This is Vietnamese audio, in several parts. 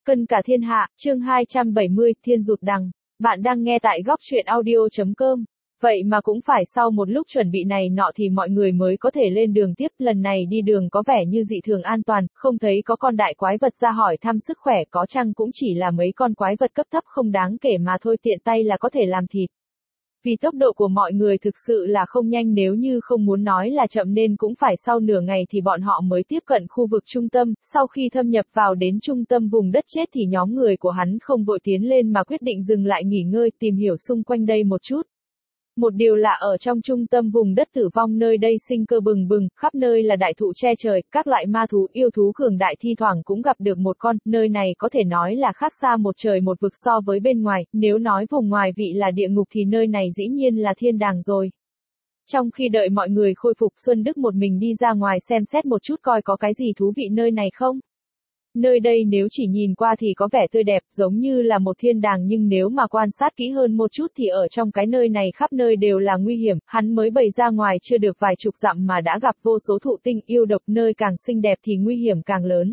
Cân cả thiên hạ, chương 270, Thiên Rụt Đằng. Bạn đang nghe tại góc truyện audio.com. Vậy mà cũng phải sau một lúc chuẩn bị này nọ thì mọi người mới có thể lên đường tiếp. Lần này đi đường có vẻ như dị thường an toàn, không thấy có con đại quái vật ra hỏi thăm sức khỏe, có chăng cũng chỉ là mấy con quái vật cấp thấp không đáng kể mà thôi, tiện tay là có thể làm thịt. Vì tốc độ của mọi người thực sự là không nhanh, nếu như không muốn nói là chậm nên cũng phải sau nửa ngày thì bọn họ mới tiếp cận khu vực trung tâm. Sau khi thâm nhập vào đến trung tâm vùng đất chết thì nhóm người của hắn không vội tiến lên mà quyết định dừng lại nghỉ ngơi, tìm hiểu xung quanh đây một chút. Một điều lạ ở trong trung tâm vùng đất tử vong, nơi đây sinh cơ bừng bừng, khắp nơi là đại thụ che trời, các loại ma thú, yêu thú cường đại thi thoảng cũng gặp được một con, nơi này có thể nói là khác xa một trời một vực so với bên ngoài, nếu nói vùng ngoài vị là địa ngục thì nơi này dĩ nhiên là thiên đàng rồi. Trong khi đợi mọi người khôi phục, Xuân Đức một mình đi ra ngoài xem xét một chút coi có cái gì thú vị nơi này không. Nơi đây nếu chỉ nhìn qua thì có vẻ tươi đẹp, giống như là một thiên đàng, nhưng nếu mà quan sát kỹ hơn một chút thì ở trong cái nơi này khắp nơi đều là nguy hiểm, hắn mới bày ra ngoài chưa được vài chục dặm mà đã gặp vô số thụ tinh yêu độc, nơi càng xinh đẹp thì nguy hiểm càng lớn.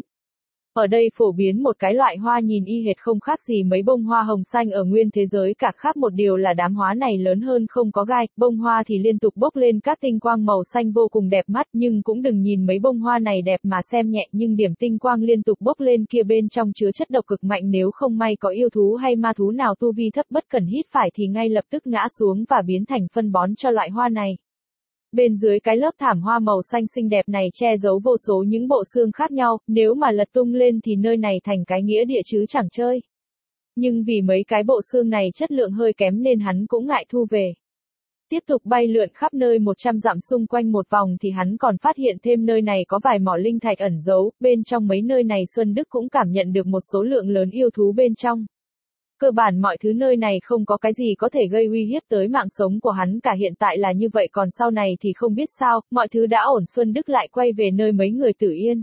Ở đây phổ biến một cái loại hoa nhìn y hệt không khác gì mấy bông hoa hồng xanh ở nguyên thế giới cả, khác một điều là đám hoa này lớn hơn không có gai, bông hoa thì liên tục bốc lên các tinh quang màu xanh vô cùng đẹp mắt, nhưng cũng đừng nhìn mấy bông hoa này đẹp mà xem nhẹ, nhưng điểm tinh quang liên tục bốc lên kia bên trong chứa chất độc cực mạnh, nếu không may có yêu thú hay ma thú nào tu vi thấp bất cẩn hít phải thì ngay lập tức ngã xuống và biến thành phân bón cho loại hoa này. Bên dưới cái lớp thảm hoa màu xanh xinh đẹp này che giấu vô số những bộ xương khác nhau, nếu mà lật tung lên thì nơi này thành cái nghĩa địa chứ chẳng chơi. Nhưng vì mấy cái bộ xương này chất lượng hơi kém nên hắn cũng ngại thu về. Tiếp tục bay lượn khắp nơi 100 dặm xung quanh một vòng thì hắn còn phát hiện thêm nơi này có vài mỏ linh thạch ẩn giấu, bên trong mấy nơi này Xuân Đức cũng cảm nhận được một số lượng lớn yêu thú bên trong. Cơ bản mọi thứ nơi này không có cái gì có thể gây uy hiếp tới mạng sống của hắn cả, hiện tại là như vậy, còn sau này thì không biết sao, mọi thứ đã ổn, Xuân Đức lại quay về nơi mấy người Tử Yên.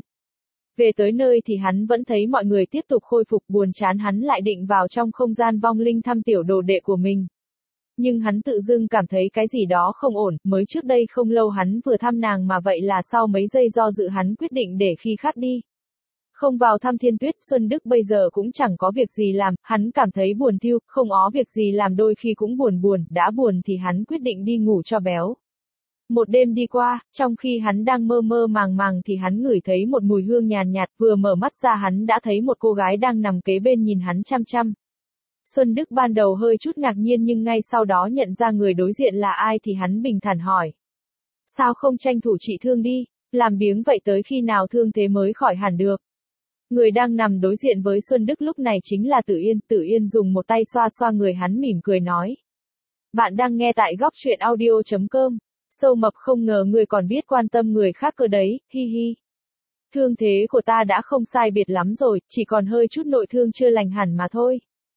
Về tới nơi thì hắn vẫn thấy mọi người tiếp tục khôi phục, buồn chán hắn lại định vào trong không gian vong linh thăm tiểu đồ đệ của mình. Nhưng hắn tự dưng cảm thấy cái gì đó không ổn, mới trước đây không lâu hắn vừa thăm nàng mà vậy là sau mấy giây do dự hắn quyết định để khi khác đi. Không vào thăm Thiên Tuyết, Xuân Đức bây giờ cũng chẳng có việc gì làm, hắn cảm thấy buồn thiu, không có việc gì làm đôi khi cũng buồn, đã buồn thì hắn quyết định đi ngủ cho béo. Một đêm đi qua, trong khi hắn đang mơ mơ màng thì hắn ngửi thấy một mùi hương nhàn nhạt, vừa mở mắt ra hắn đã thấy một cô gái đang nằm kế bên nhìn hắn chăm chăm. Xuân Đức ban đầu hơi chút ngạc nhiên nhưng ngay sau đó nhận ra người đối diện là ai thì hắn bình thản hỏi. Sao không tranh thủ trị thương đi, làm biếng vậy tới khi nào thương thế mới khỏi hẳn được. Người đang nằm đối diện với Xuân Đức lúc này chính là Tử Yên. Tử Yên dùng một tay xoa xoa người hắn mỉm cười nói. Bạn đang nghe tại góc truyện audio.com. Sâu mập, không ngờ người còn biết quan tâm người khác cơ đấy, hi hi. Thương thế của ta đã không sai biệt lắm rồi, chỉ còn hơi chút nội thương chưa lành hẳn mà thôi.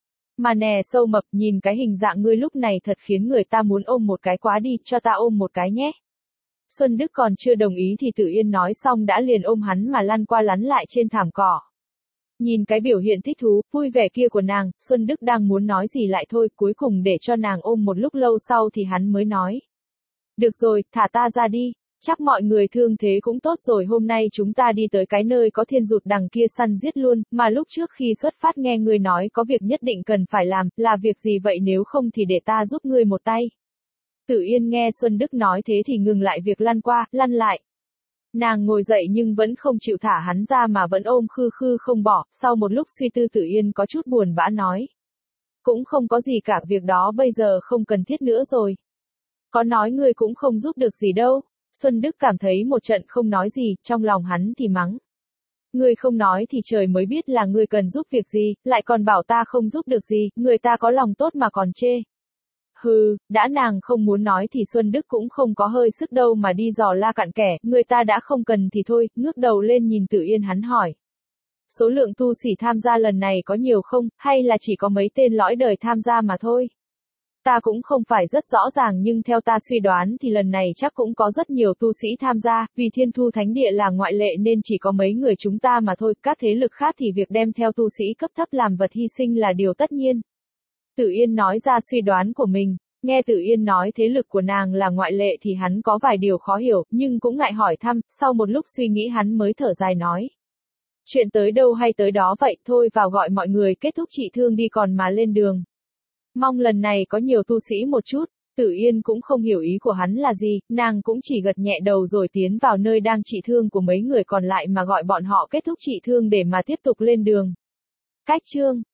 Mà nè Sâu mập, nhìn cái hình dạng ngươi lúc này thật khiến người ta muốn ôm một cái quá đi, cho ta ôm một cái nhé. Xuân Đức còn chưa đồng ý thì Tử Yên nói xong đã liền ôm hắn mà lăn qua lăn lại trên thảm cỏ. Nhìn cái biểu hiện thích thú, vui vẻ kia của nàng, Xuân Đức đang muốn nói gì lại thôi, cuối cùng để cho nàng ôm một lúc lâu sau thì hắn mới nói. Được rồi, thả ta ra đi, chắc mọi người thương thế cũng tốt rồi, hôm nay chúng ta đi tới cái nơi có Thiên Rụt Đằng kia săn giết luôn, mà lúc trước khi xuất phát nghe ngươi nói có việc nhất định cần phải làm, là việc gì vậy, nếu không thì để ta giúp ngươi một tay. Tử Yên nghe Xuân Đức nói thế thì ngừng lại việc lăn qua, lăn lại. Nàng ngồi dậy nhưng vẫn không chịu thả hắn ra mà vẫn ôm khư khư không bỏ, sau một lúc suy tư Tử Yên có chút buồn bã nói. Cũng không có gì cả, việc đó bây giờ không cần thiết nữa rồi. Có nói ngươi cũng không giúp được gì đâu. Xuân Đức cảm thấy một trận không nói gì, trong lòng hắn thì mắng. Ngươi không nói thì trời mới biết là ngươi cần giúp việc gì, lại còn bảo ta không giúp được gì, người ta có lòng tốt mà còn chê. Hừ, đã nàng không muốn nói thì Xuân Đức cũng không có hơi sức đâu mà đi dò la cặn kẽ, người ta đã không cần thì thôi, ngước đầu lên nhìn Tử Yên hắn hỏi. Số lượng tu sĩ tham gia lần này có nhiều không, hay là chỉ có mấy tên lõi đời tham gia mà thôi? Ta cũng không phải rất rõ ràng nhưng theo ta suy đoán thì lần này chắc cũng có rất nhiều tu sĩ tham gia, vì Thiên Thu Thánh Địa là ngoại lệ nên chỉ có mấy người chúng ta mà thôi, các thế lực khác thì việc đem theo tu sĩ cấp thấp làm vật hy sinh là điều tất nhiên. Tử Yên nói ra suy đoán của mình, nghe Tử Yên nói thế lực của nàng là ngoại lệ thì hắn có vài điều khó hiểu, nhưng cũng ngại hỏi thăm, sau một lúc suy nghĩ hắn mới thở dài nói. Chuyện tới đâu hay tới đó vậy, thôi vào gọi mọi người kết thúc trị thương đi còn mà lên đường. Mong lần này có nhiều tu sĩ một chút. Tử Yên cũng không hiểu ý của hắn là gì, nàng cũng chỉ gật nhẹ đầu rồi tiến vào nơi đang trị thương của mấy người còn lại mà gọi bọn họ kết thúc trị thương để mà tiếp tục lên đường. Cách chương